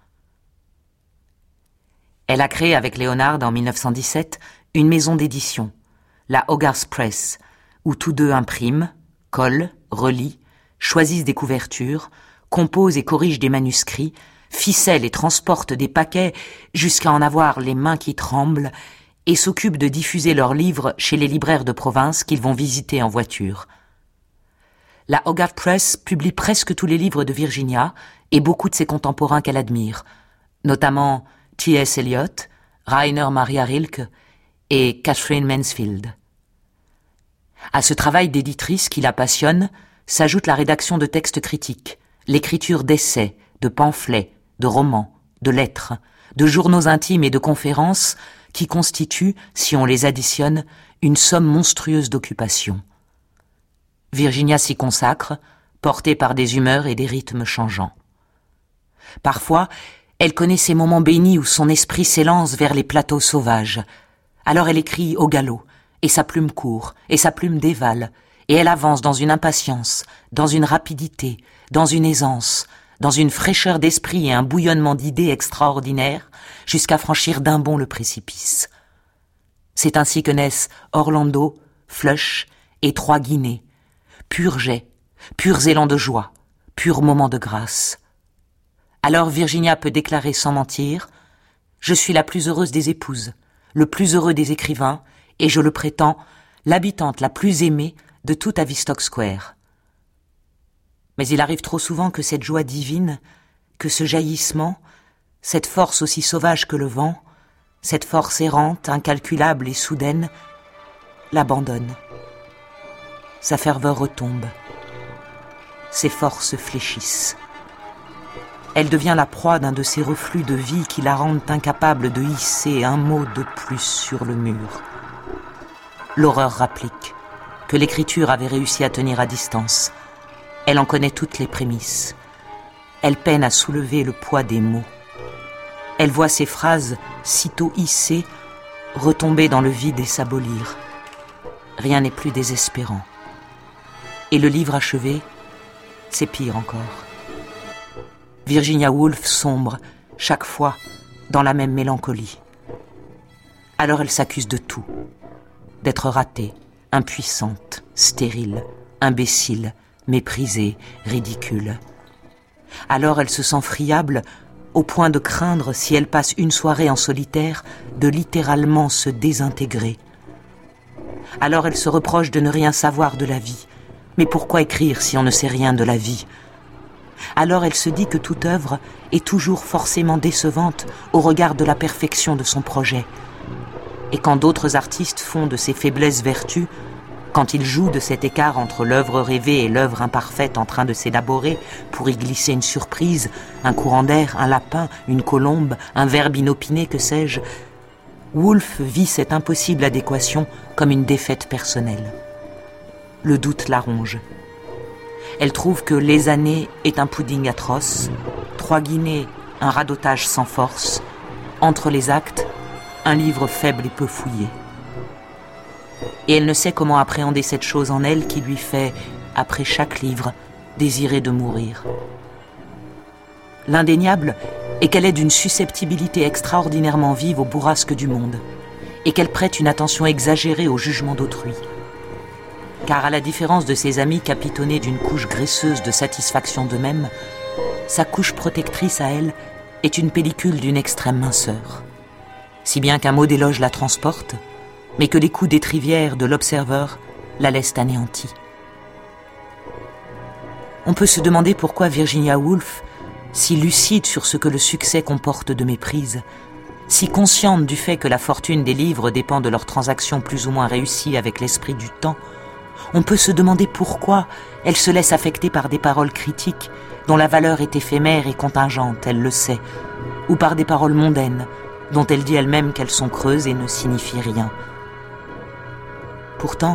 Elle a créé avec Leonard en 1917 une maison d'édition, la Hogarth Press, où tous deux impriment, collent, relient, choisissent des couvertures, composent et corrigent des manuscrits, ficellent et transportent des paquets jusqu'à en avoir les mains qui tremblent et s'occupent de diffuser leurs livres chez les libraires de province qu'ils vont visiter en voiture. La Hogarth Press publie presque tous les livres de Virginia et beaucoup de ses contemporains qu'elle admire, notamment T.S. Eliot, Rainer Maria Rilke et Catherine Mansfield. À ce travail d'éditrice qui la passionne s'ajoute la rédaction de textes critiques, l'écriture d'essais, de pamphlets, de romans, de lettres, de journaux intimes et de conférences qui constituent, si on les additionne, une somme monstrueuse d'occupations. Virginia s'y consacre, portée par des humeurs et des rythmes changeants. Parfois, elle connaît ces moments bénis où son esprit s'élance vers les plateaux sauvages. Alors elle écrit au galop, et sa plume court, et sa plume dévale, et elle avance dans une impatience, dans une rapidité, dans une aisance, dans une fraîcheur d'esprit et un bouillonnement d'idées extraordinaires, jusqu'à franchir d'un bond le précipice. C'est ainsi que naissent Orlando, Flush et 3 Guinées, purs jets, purs élans de joie, purs moments de grâce. Alors Virginia peut déclarer sans mentir « Je suis la plus heureuse des épouses, le plus heureux des écrivains, et je le prétends, l'habitante la plus aimée de tout Tavistock Square. » Mais il arrive trop souvent que cette joie divine, que ce jaillissement, cette force aussi sauvage que le vent, cette force errante, incalculable et soudaine, l'abandonne. Sa ferveur retombe. Ses forces fléchissent. Elle devient la proie d'un de ces reflux de vie qui la rendent incapable de hisser un mot de plus sur le mur. L'horreur rapplique que l'écriture avait réussi à tenir à distance. Elle en connaît toutes les prémices. Elle peine à soulever le poids des mots. Elle voit ses phrases, sitôt hissées, retomber dans le vide et s'abolir. Rien n'est plus désespérant. Et le livre achevé, c'est pire encore. Virginia Woolf sombre, chaque fois, dans la même mélancolie. Alors elle s'accuse de tout. D'être ratée, impuissante, stérile, imbécile, méprisée, ridicule. Alors elle se sent friable au point de craindre, si elle passe une soirée en solitaire, de littéralement se désintégrer. Alors elle se reproche de ne rien savoir de la vie. Mais pourquoi écrire si on ne sait rien de la vie ? Alors elle se dit que toute œuvre est toujours forcément décevante au regard de la perfection de son projet. Et quand d'autres artistes font de ces faiblesses vertus, quand ils jouent de cet écart entre l'œuvre rêvée et l'œuvre imparfaite en train de s'élaborer pour y glisser une surprise, un courant d'air, un lapin, une colombe, un verbe inopiné, que sais-je, Woolf vit cette impossible adéquation comme une défaite personnelle. Le doute la ronge. Elle trouve que Les années est un pudding atroce, 3 guinées, un radotage sans force, Entre les actes, un livre faible et peu fouillé. Et elle ne sait comment appréhender cette chose en elle qui lui fait, après chaque livre, désirer de mourir. L'indéniable est qu'elle est d'une susceptibilité extraordinairement vive aux bourrasques du monde, et qu'elle prête une attention exagérée au jugement d'autrui. Car à la différence de ses amis capitonnés d'une couche graisseuse de satisfaction d'eux-mêmes, sa couche protectrice à elle est une pellicule d'une extrême minceur. Si bien qu'un mot d'éloge la transporte, mais que les coups d'étrivière de l'observeur la laissent anéantie. On peut se demander pourquoi Virginia Woolf, si lucide sur ce que le succès comporte de méprise, si consciente du fait que la fortune des livres dépend de leurs transactions plus ou moins réussies avec l'esprit du temps, on peut se demander pourquoi elle se laisse affecter par des paroles critiques dont la valeur est éphémère et contingente, elle le sait, ou par des paroles mondaines dont elle dit elle-même qu'elles sont creuses et ne signifient rien. Pourtant,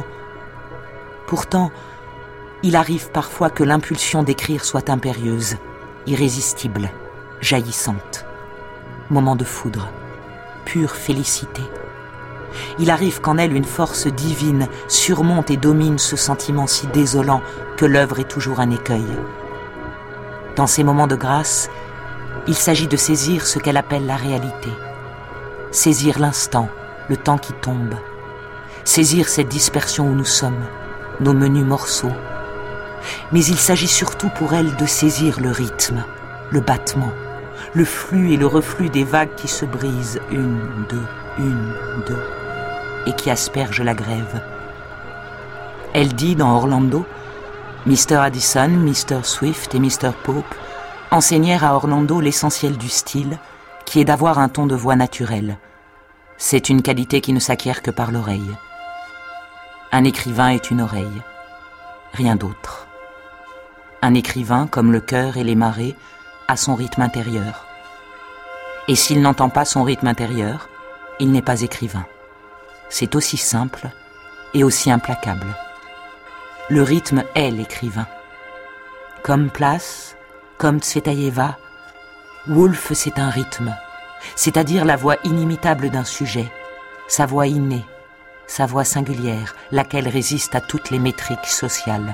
il arrive parfois que l'impulsion d'écrire soit impérieuse, irrésistible, jaillissante. Moment de foudre, pure félicité. Il arrive qu'en elle une force divine surmonte et domine ce sentiment si désolant que l'œuvre est toujours un écueil. Dans ces moments de grâce, il s'agit de saisir ce qu'elle appelle la réalité. Saisir l'instant, le temps qui tombe. Saisir cette dispersion où nous sommes, nos menus morceaux. Mais il s'agit surtout pour elle de saisir le rythme, le battement, le flux et le reflux des vagues qui se brisent, une, deux, et qui aspergent la grève. Elle dit dans Orlando, Mr. Addison, Mr. Swift et Mr. Pope enseignèrent à Orlando l'essentiel du style, qui est d'avoir un ton de voix naturel. C'est une qualité qui ne s'acquiert que par l'oreille. Un écrivain est une oreille, rien d'autre. Un écrivain, comme le cœur et les marées, a son rythme intérieur. Et s'il n'entend pas son rythme intérieur, il n'est pas écrivain. C'est aussi simple et aussi implacable. Le rythme est l'écrivain. Comme Place, comme Tsvetaeva, Woolf c'est un rythme, c'est-à-dire la voix inimitable d'un sujet, sa voix innée, sa voix singulière, laquelle résiste à toutes les métriques sociales.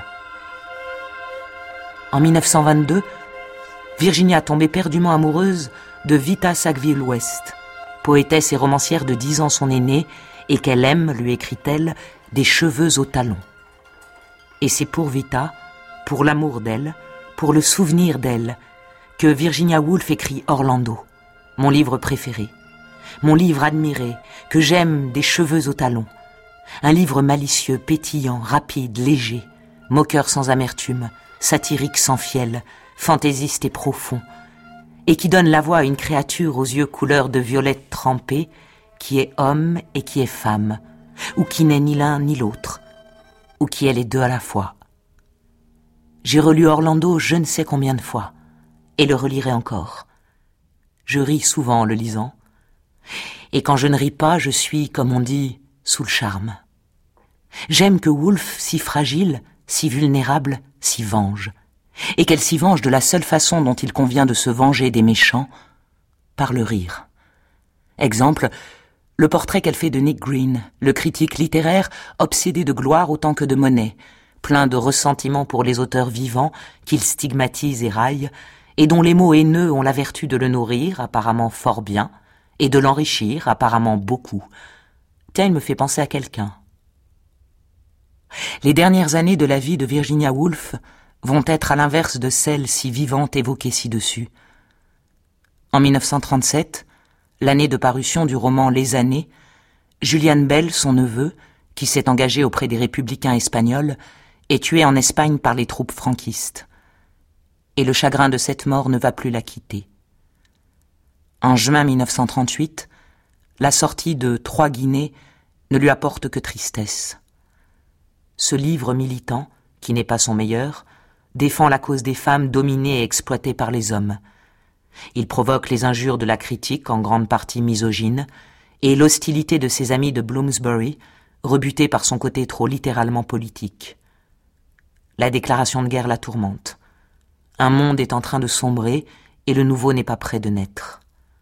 En 1922, Virginia tombait perdument amoureuse de Vita Sackville-West, poétesse et romancière de 10 ans son aînée, et qu'elle aime, lui écrit-elle, des cheveux aux talons. Et c'est pour Vita, pour l'amour d'elle, pour le souvenir d'elle, que Virginia Woolf écrit Orlando, mon livre préféré, mon livre admiré, que j'aime des cheveux aux talons. Un livre malicieux, pétillant, rapide, léger, moqueur sans amertume, satirique sans fiel, fantaisiste et profond, et qui donne la voix à une créature aux yeux couleur de violette trempée, qui est homme et qui est femme, ou qui n'est ni l'un ni l'autre, ou qui est les deux à la fois. J'ai relu Orlando je ne sais combien de fois, et le relirai encore. Je ris souvent en le lisant, et quand je ne ris pas, je suis, comme on dit, sous le charme. J'aime que Woolf, si fragile, si vulnérable, s'y venge, et qu'elle s'y venge de la seule façon dont il convient de se venger des méchants, par le rire. Exemple, le portrait qu'elle fait de Nick Green, le critique littéraire obsédé de gloire autant que de monnaie, plein de ressentiment pour les auteurs vivants qu'il stigmatise et raille, et dont les mots haineux ont la vertu de le nourrir, apparemment fort bien, et de l'enrichir, apparemment beaucoup. Tiens, il me fait penser à quelqu'un. Les dernières années de la vie de Virginia Woolf vont être à l'inverse de celles si vivantes évoquées ci-dessus. En 1937, l'année de parution du roman Les Années, Julian Bell, son neveu, qui s'est engagé auprès des républicains espagnols, est tué en Espagne par les troupes franquistes. Et le chagrin de cette mort ne va plus la quitter. En juin 1938, la sortie de 3 Guinées ne lui apporte que tristesse. Ce livre militant, qui n'est pas son meilleur, défend la cause des femmes dominées et exploitées par les hommes. Il provoque les injures de la critique, en grande partie misogyne, et l'hostilité de ses amis de Bloomsbury, rebutés par son côté trop littéralement politique. La déclaration de guerre la tourmente. Un monde est en train de sombrer et le nouveau n'est pas près de naître.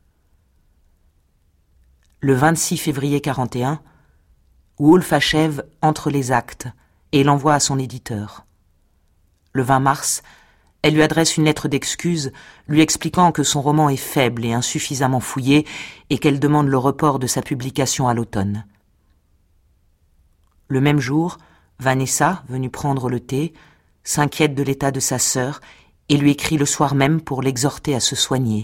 Le 26 février 1941, Woolf achève Entre les actes et l'envoie à son éditeur. Le 20 mars, elle lui adresse une lettre d'excuse, lui expliquant que son roman est faible et insuffisamment fouillé et qu'elle demande le report de sa publication à l'automne. Le même jour, Vanessa, venue prendre le thé, s'inquiète de l'état de sa sœur et lui écrit le soir même pour l'exhorter à se soigner.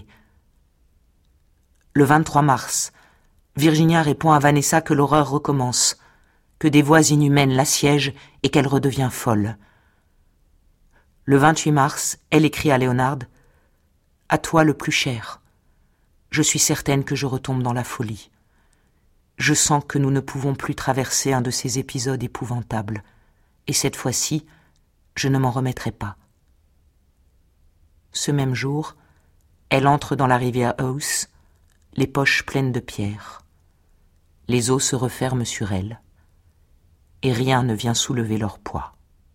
Le 23 mars, Virginia répond à Vanessa que l'horreur recommence, que des voix inhumaines l'assiègent et qu'elle redevient folle. Le 28 mars, elle écrit à Léonard « À toi le plus cher. Je suis certaine que je retombe dans la folie. Je sens que nous ne pouvons plus traverser un de ces épisodes épouvantables, et cette fois-ci, je ne m'en remettrai pas. » Ce même jour, elle entre dans la rivière Ouse, les poches pleines de pierres. Les eaux se referment sur elle, et rien ne vient soulever leur poids.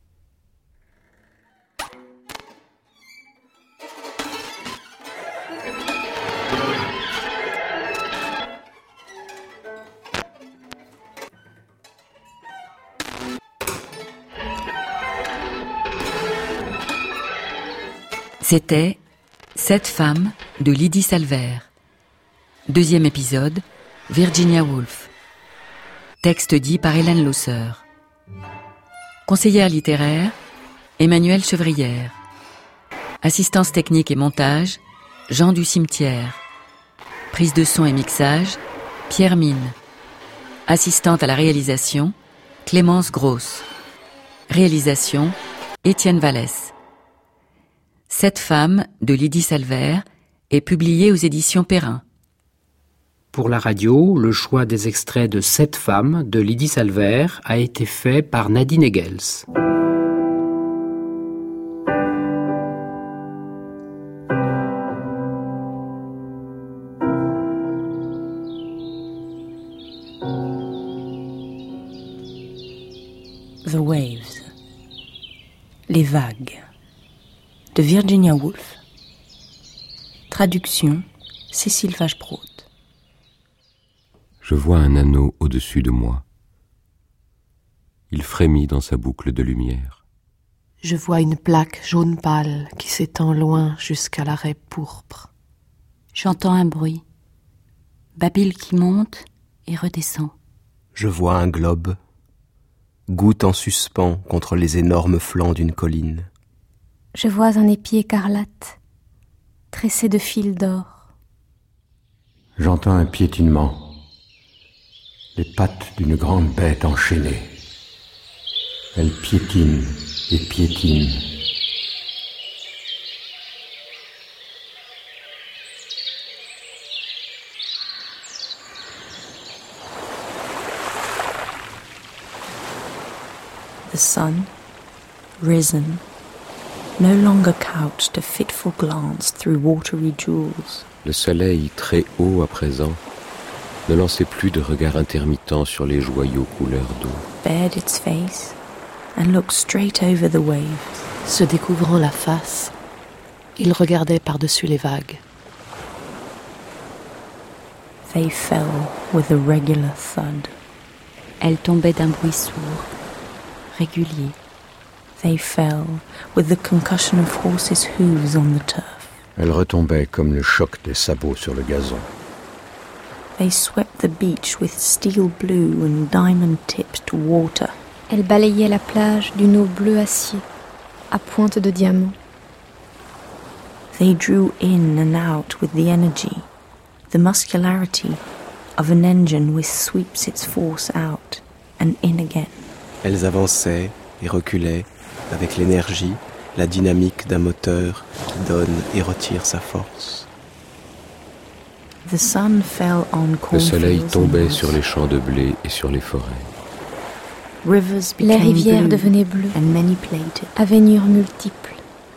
C'était 7 femmes de Lydie Salver. 2e épisode, Virginia Woolf. Texte dit par Hélène Losser. Conseillère littéraire, Emmanuelle Chevrière. Assistance technique et montage, Jean du Cimetière. Prise de son et mixage, Pierre Mine. Assistante à la réalisation, Clémence Grosse. Réalisation, Étienne Vallès. 7 femmes de Lydie Salver est publiée aux éditions Perrin. Pour la radio, le choix des extraits de 7 femmes de Lydie Salver a été fait par Nadine Egels. The Waves. Les vagues. De Virginia Woolf. Traduction, Cécile Vachebrot. Je vois un anneau au-dessus de moi. Il frémit dans sa boucle de lumière. Je vois une plaque jaune pâle qui s'étend loin jusqu'à la raie pourpre. J'entends un bruit. Babil qui monte et redescend. Je vois un globe, goutte en suspens contre les énormes flancs d'une colline. Je vois un épi écarlate, tressé de fils d'or. J'entends un piétinement, les pattes d'une grande bête enchaînée. Elle piétine et piétine. The sun, risen, no longer couched a fitful glance through watery jewels. Le soleil, très haut à présent, ne lançait plus de regard intermittent sur les joyaux couleur d'eau. Bared its face and looked straight over the waves. Se découvrant la face, il regardait par-dessus les vagues. They fell with a regular thud. Elles tombaient d'un bruit sourd, régulier. They fell with the concussion of horses' hooves on the turf. Elle retombait comme le choc des sabots sur le gazon. They swept the beach with steel blue and diamond-tipped water. Elle balayait la plage d'une eau bleu acier. à pointe de diamant. They drew in and out with the energy, the muscularity of an engine which sweeps its force out and in again. Elles avançaient et reculaient avec l'énergie, la dynamique d'un moteur qui donne et retire sa force. The sun fell on Le soleil cornfields tombait and sur les champs de blé et sur les forêts. rivers Les became rivières blue devenaient bleues, and many-plated. à veinures multiples.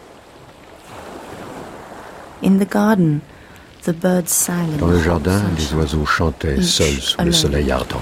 In the garden, the birds sang in Dans le the hot jardin, les sunshine. oiseaux chantaient Each seuls sous le alone. soleil ardent.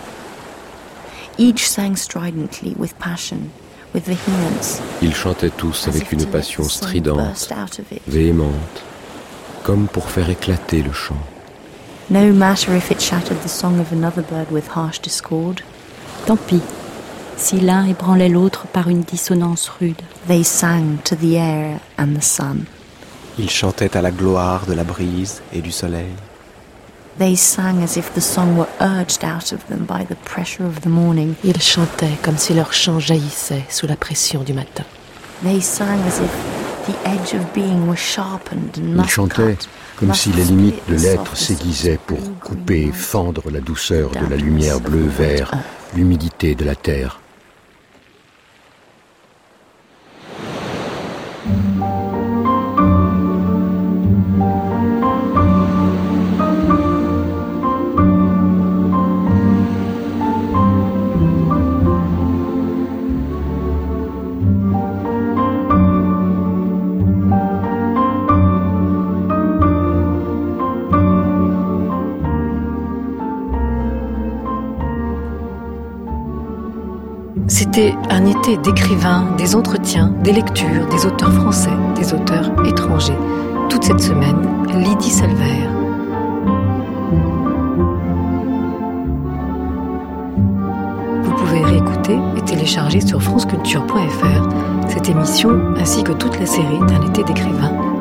Each sang stridently with passion, with vehemence. Ils chantaient tous as avec if une to let passion the song stridente, burst out of it. véhémente, comme pour faire éclater le chant. No matter if it shattered the song of another bird with harsh discord. Tant pis, si l'un ébranlait l'autre par une dissonance rude. They sang to the air and the sun. Ils chantaient à la gloire de la brise et du soleil. They sang as if the song were urged out of them by the pressure of the morning. Ils chantaient comme si leur chant jaillissait sous la pression du matin. They sang as if the edge of being were sharpened and Ils must chantaient cut, comme must si les limites split de the l'être softness s'aiguisaient of pour blue, couper et green, fendre la douceur de la lumière bleu-vert, l'humidité de la terre. C'était un été d'écrivains, des entretiens, des lectures, des auteurs français, des auteurs étrangers. Toute cette semaine, Lydie Salvert. Vous pouvez réécouter et télécharger sur franceculture.fr cette émission ainsi que toute la série d'un été d'écrivains